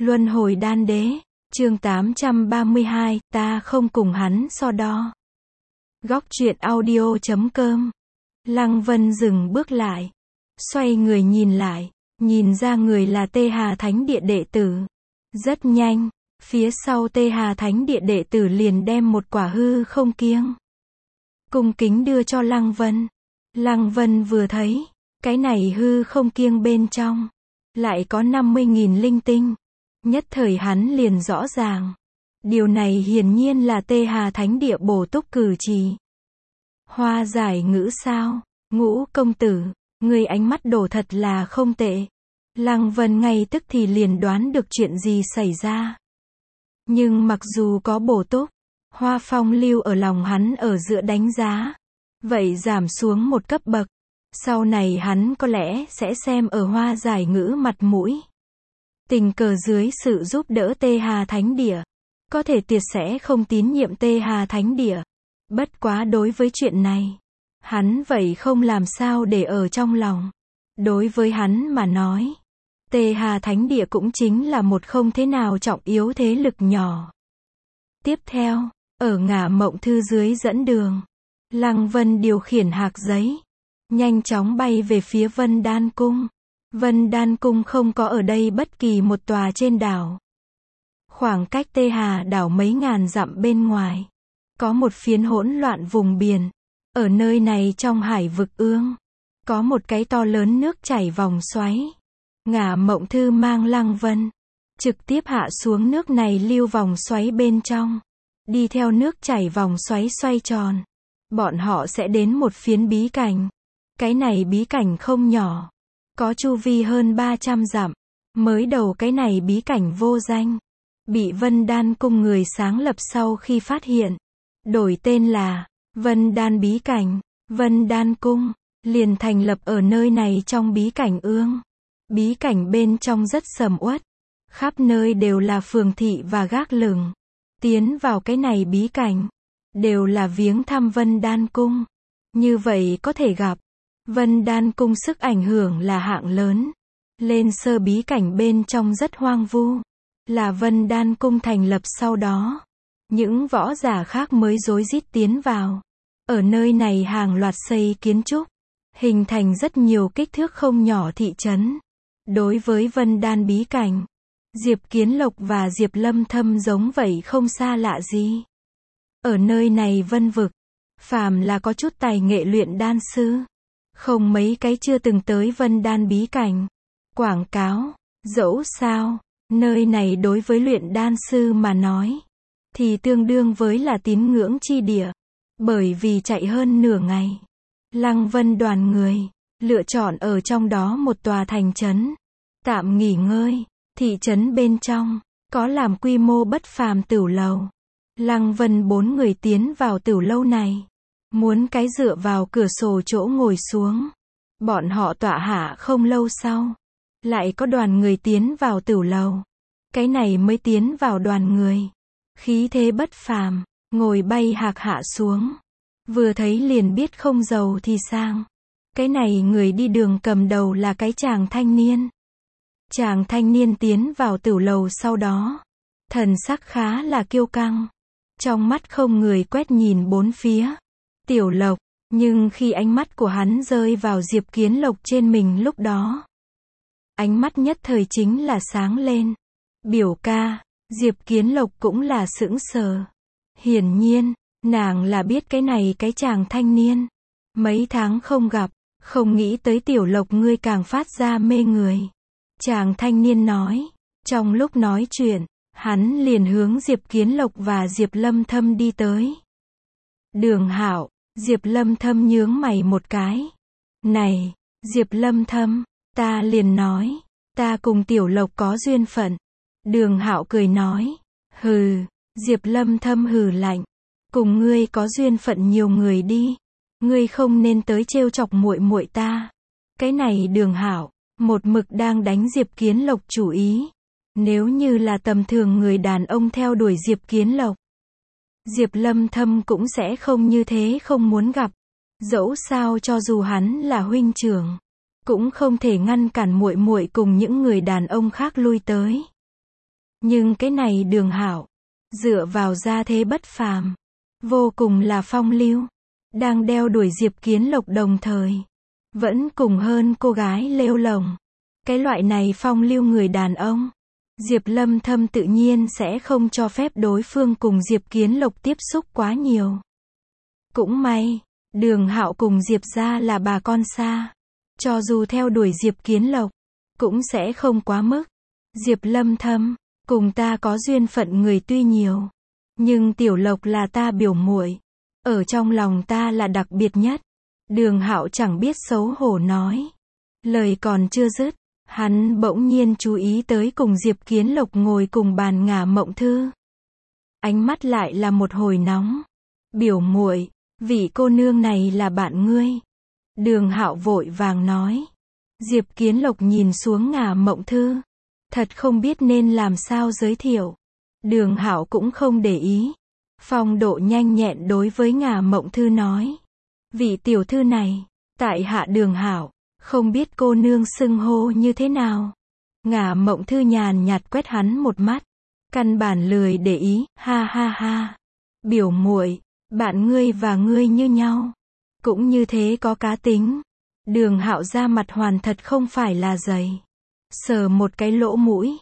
Luân hồi đan đế, chương 832, ta không cùng hắn so đo. Góc truyện audio.com. Lăng Vân dừng bước lại, xoay người nhìn lại, nhìn ra người là Tê Hà Thánh Địa đệ tử. Rất nhanh, phía sau Tê Hà Thánh Địa đệ tử liền đem một quả hư không kiêng cung kính đưa cho Lăng Vân. Lăng Vân vừa thấy, cái này hư không kiêng bên trong lại có 50.000 linh tinh. Nhất thời hắn liền rõ ràng, điều này hiển nhiên là Tê Hà Thánh Địa bổ túc cử chỉ. Hoa giải ngữ sao? Ngũ công tử, người ánh mắt đổ thật là không tệ. Lăng Vân ngay tức thì liền đoán được chuyện gì xảy ra. Nhưng mặc dù có bổ túc, Hoa Phong lưu ở lòng hắn ở giữa đánh giá, vậy giảm xuống một cấp bậc. Sau này hắn có lẽ sẽ xem ở Hoa giải ngữ mặt mũi. Tình cờ dưới sự giúp đỡ Tê Hà Thánh Địa, có thể tiệt sẽ không tín nhiệm Tê Hà Thánh Địa. Bất quá đối với chuyện này, hắn vậy không làm sao để ở trong lòng. Đối với hắn mà nói, Tê Hà Thánh Địa cũng chính là một không thế nào trọng yếu thế lực nhỏ. Tiếp theo, ở Ngả Mộng Thư dưới dẫn đường, Lăng Vân điều khiển hạc giấy, nhanh chóng bay về phía Vân Đan Cung. Vân Đan Cung không có ở đây bất kỳ một tòa trên đảo. Khoảng cách Tê Hà đảo mấy ngàn dặm bên ngoài, có một phiến hỗn loạn vùng biển. Ở nơi này trong hải vực ương, có một cái to lớn nước chảy vòng xoáy. Ngả Mộng Thư mang Lăng Vân trực tiếp hạ xuống nước này lưu vòng xoáy bên trong, đi theo nước chảy vòng xoáy xoay tròn, bọn họ sẽ đến một phiến bí cảnh. Cái này bí cảnh không nhỏ, có chu vi hơn 300 dặm. Mới đầu cái này bí cảnh vô danh, bị Vân Đan Cung người sáng lập sau khi phát hiện, đổi tên là Vân Đan Bí Cảnh. Vân Đan Cung liền thành lập ở nơi này trong bí cảnh ương. Bí cảnh bên trong rất sầm uất, khắp nơi đều là phường thị và gác lửng. Tiến vào cái này bí cảnh, đều là viếng thăm Vân Đan Cung. Như vậy có thể gặp, Vân Đan Cung sức ảnh hưởng là hạng lớn. Lên sơ bí cảnh bên trong rất hoang vu, là Vân Đan Cung thành lập sau đó. Những võ giả khác mới rối rít tiến vào. Ở nơi này hàng loạt xây kiến trúc, hình thành rất nhiều kích thước không nhỏ thị trấn. Đối với Vân Đan bí cảnh, Diệp Kiến Lộc và Diệp Lâm Thâm giống vậy không xa lạ gì. Ở nơi này vân vực, phàm là có chút tài nghệ luyện đan sư, không mấy cái chưa từng tới Vân Đan bí cảnh. Quảng cáo, dẫu sao, nơi này đối với luyện đan sư mà nói, thì tương đương với là tín ngưỡng chi địa. Bởi vì chạy hơn nửa ngày, Lăng Vân đoàn người lựa chọn ở trong đó một tòa thành trấn tạm nghỉ ngơi. Thị trấn bên trong có làm quy mô bất phàm tửu lầu. Lăng Vân 4 người tiến vào tửu lâu này, muốn cái dựa vào cửa sổ chỗ ngồi xuống. Bọn họ tọa hạ không lâu sau, lại có đoàn người tiến vào tửu lầu. Cái này mới tiến vào đoàn người, khí thế bất phàm, ngồi bay hạc hạ xuống. Vừa thấy liền biết không giàu thì sang. Cái này người đi đường cầm đầu là cái chàng thanh niên. Chàng thanh niên tiến vào tửu lầu sau đó, thần sắc khá là kiêu căng, trong mắt không người quét nhìn bốn phía. Tiểu Lộc, nhưng khi ánh mắt của hắn rơi vào Diệp Kiến Lộc trên mình lúc đó, ánh mắt nhất thời chính là sáng lên. Biểu ca, Diệp Kiến Lộc cũng là sững sờ. Hiển nhiên, nàng là biết cái này cái chàng thanh niên. Mấy tháng không gặp, không nghĩ tới Tiểu Lộc ngươi càng phát ra mê người. Chàng thanh niên nói. Trong lúc nói chuyện, hắn liền hướng Diệp Kiến Lộc và Diệp Lâm Thâm đi tới. Đường Hạo, Diệp Lâm Thâm nhướng mày một cái. Này, Diệp Lâm Thâm, ta liền nói, ta cùng Tiểu Lộc có duyên phận. Đường Hạo cười nói. Hừ. Diệp Lâm Thâm hừ lạnh. Cùng ngươi có duyên phận nhiều người đi. Ngươi không nên tới trêu chọc muội muội ta. Cái này Đường Hạo một mực đang đánh Diệp Kiến Lộc chủ ý. Nếu như là tầm thường người đàn ông theo đuổi Diệp Kiến Lộc, Diệp Lâm Thâm cũng sẽ không như thế không muốn gặp. Dẫu sao cho dù hắn là huynh trưởng, cũng không thể ngăn cản muội muội cùng những người đàn ông khác lui tới. Nhưng cái này Đường Hạo, dựa vào gia thế bất phàm, vô cùng là phong lưu, đang đeo đuổi Diệp Kiến Lộc đồng thời, vẫn cùng hơn cô gái lêu lổng. Cái loại này phong lưu người đàn ông, Diệp Lâm Thâm tự nhiên sẽ không cho phép đối phương cùng Diệp Kiến Lộc tiếp xúc quá nhiều. Cũng may, Đường Hạo cùng Diệp gia là bà con xa, cho dù theo đuổi Diệp Kiến Lộc, cũng sẽ không quá mức. Diệp Lâm Thâm, cùng ta có duyên phận người tuy nhiều, nhưng Tiểu Lộc là ta biểu muội, ở trong lòng ta là đặc biệt nhất. Đường Hạo chẳng biết xấu hổ nói. Lời còn chưa dứt, hắn bỗng nhiên chú ý tới cùng Diệp Kiến Lộc ngồi cùng bàn Ngả Mộng Thư. Ánh mắt lại là một hồi nóng. Biểu muội, vị cô nương này là bạn ngươi. Đường Hạo vội vàng nói. Diệp Kiến Lộc nhìn xuống Ngả Mộng Thư, thật không biết nên làm sao giới thiệu. Đường Hạo cũng không để ý, phong độ nhanh nhẹn đối với Ngả Mộng Thư nói. Vị tiểu thư này, tại hạ Đường Hạo, không biết cô nương xưng hô như thế nào. Ngả Mộng Thư nhàn nhạt quét hắn một mắt, căn bản lười để ý, ha ha ha. Biểu muội, bạn ngươi và ngươi như nhau, cũng như thế có cá tính. Đường Hạo ra mặt hoàn thật không phải là dày, sờ một cái lỗ mũi,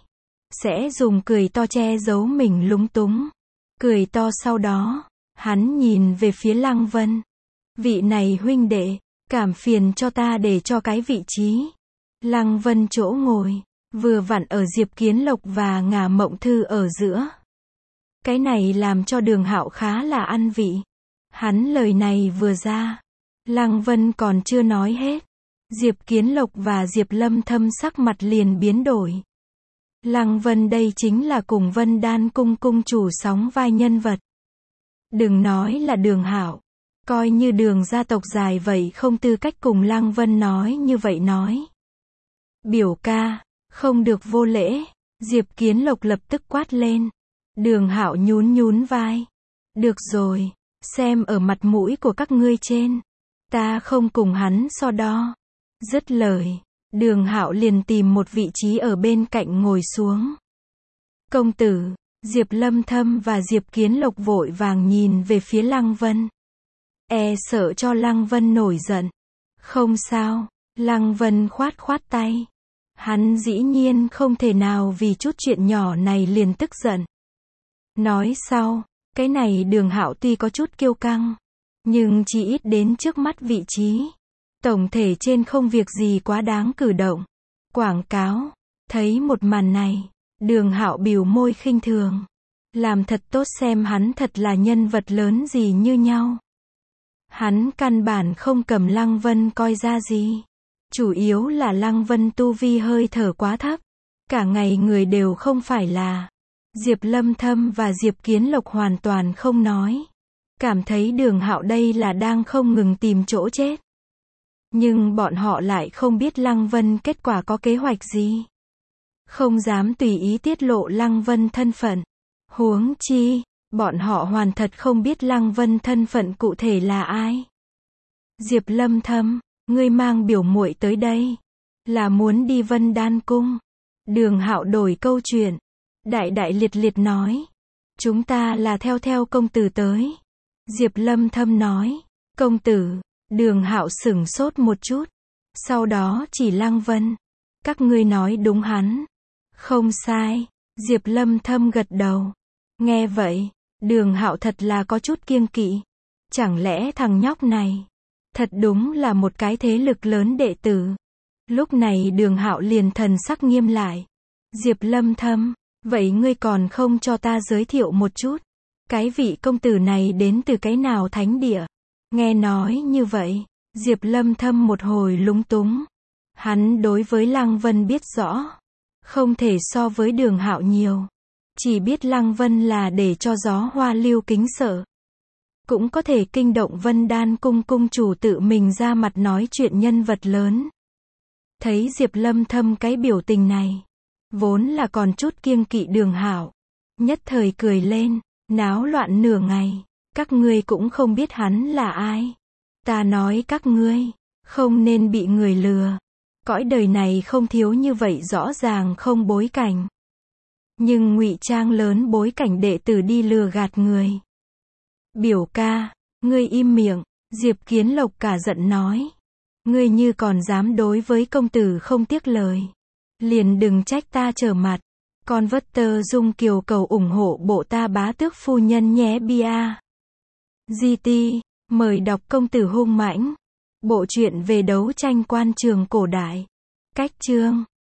sẽ dùng cười to che giấu mình lúng túng. Cười to sau đó, hắn nhìn về phía Lăng Vân. Vị này huynh đệ, cảm phiền cho ta để cho cái vị trí. Lăng Vân chỗ ngồi, vừa vặn ở Diệp Kiến Lộc và Ngả Mộng Thư ở giữa. Cái này làm cho Đường Hạo khá là ăn vị. Hắn lời này vừa ra, Lăng Vân còn chưa nói hết, Diệp Kiến Lộc và Diệp Lâm Thâm sắc mặt liền biến đổi. Lăng Vân đây chính là cùng Vân Đan cung cung chủ sóng vai nhân vật. Đừng nói là Đường Hạo, coi như Đường gia tộc dài vậy không tư cách cùng Lăng Vân nói như vậy nói. Biểu ca, không được vô lễ. Diệp Kiến Lộc lập tức quát lên. Đường Hạo nhún nhún vai. Được rồi, xem ở mặt mũi của các ngươi trên, ta không cùng hắn so đo. Dứt lời, Đường Hạo liền tìm một vị trí ở bên cạnh ngồi xuống. Công tử, Diệp Lâm Thâm và Diệp Kiến Lộc vội vàng nhìn về phía Lăng Vân. E sợ cho Lăng Vân nổi giận. Không sao, Lăng Vân khoát khoát tay. Hắn dĩ nhiên không thể nào vì chút chuyện nhỏ này liền tức giận. Nói sau, cái này Đường Hạo tuy có chút kiêu căng, nhưng chỉ ít đến trước mắt vị trí, tổng thể trên không việc gì quá đáng cử động. Quảng cáo, thấy một màn này, Đường Hạo bĩu môi khinh thường. Làm thật tốt xem hắn thật là nhân vật lớn gì như nhau. Hắn căn bản không cầm Lăng Vân coi ra gì. Chủ yếu là Lăng Vân tu vi hơi thở quá thấp. Cả ngày người đều không phải là. Diệp Lâm Thâm và Diệp Kiến Lộc hoàn toàn không nói. Cảm thấy Đường Hạo đây là đang không ngừng tìm chỗ chết. Nhưng bọn họ lại không biết Lăng Vân kết quả có kế hoạch gì. Không dám tùy ý tiết lộ Lăng Vân thân phận. Huống chi, bọn họ hoàn thật không biết Lăng Vân thân phận cụ thể là ai. Diệp Lâm Thâm, ngươi mang biểu muội tới đây, là muốn đi Vân Đan cung. Đường Hạo đổi câu chuyện, đại đại liệt liệt nói. Chúng ta là theo công tử tới. Diệp Lâm Thâm nói. Công tử. Đường Hạo sửng sốt một chút, sau đó chỉ Lăng Vân. Các ngươi nói đúng hắn. Không sai. Diệp Lâm Thâm gật đầu. Nghe vậy, Đường Hạo thật là có chút kiêng kỵ. Chẳng lẽ thằng nhóc này thật đúng là một cái thế lực lớn đệ tử. Lúc này Đường Hạo liền thần sắc nghiêm lại. Diệp Lâm Thâm, vậy ngươi còn không cho ta giới thiệu một chút, cái vị công tử này đến từ cái nào thánh địa? Nghe nói như vậy, Diệp Lâm Thâm một hồi lúng túng. Hắn đối với Lăng Vân biết rõ, không thể so với Đường Hạo nhiều. Chỉ biết Lăng Vân là để cho gió hoa lưu kính sợ. Cũng có thể kinh động Vân Đan cung cung chủ tự mình ra mặt nói chuyện nhân vật lớn. Thấy Diệp Lâm Thâm cái biểu tình này, vốn là còn chút kiêng kỵ Đường Hạo, nhất thời cười lên, náo loạn nửa ngày, các ngươi cũng không biết hắn là ai. Ta nói các ngươi, không nên bị người lừa. Cõi đời này không thiếu như vậy rõ ràng không bối cảnh. nhưng ngụy trang lớn bối cảnh đệ tử đi lừa gạt người. Biểu ca, ngươi im miệng, Diệp Kiến Lộc cả giận nói. Ngươi như còn dám đối với công tử không tiếc lời. Liền đừng trách ta trở mặt. Con vất tơ Dung Kiều cầu ủng hộ bộ ta bá tước phu nhân nhé bia. GT, mời đọc Công tử hung mãnh. Bộ truyện về đấu tranh quan trường cổ đại. Cách chương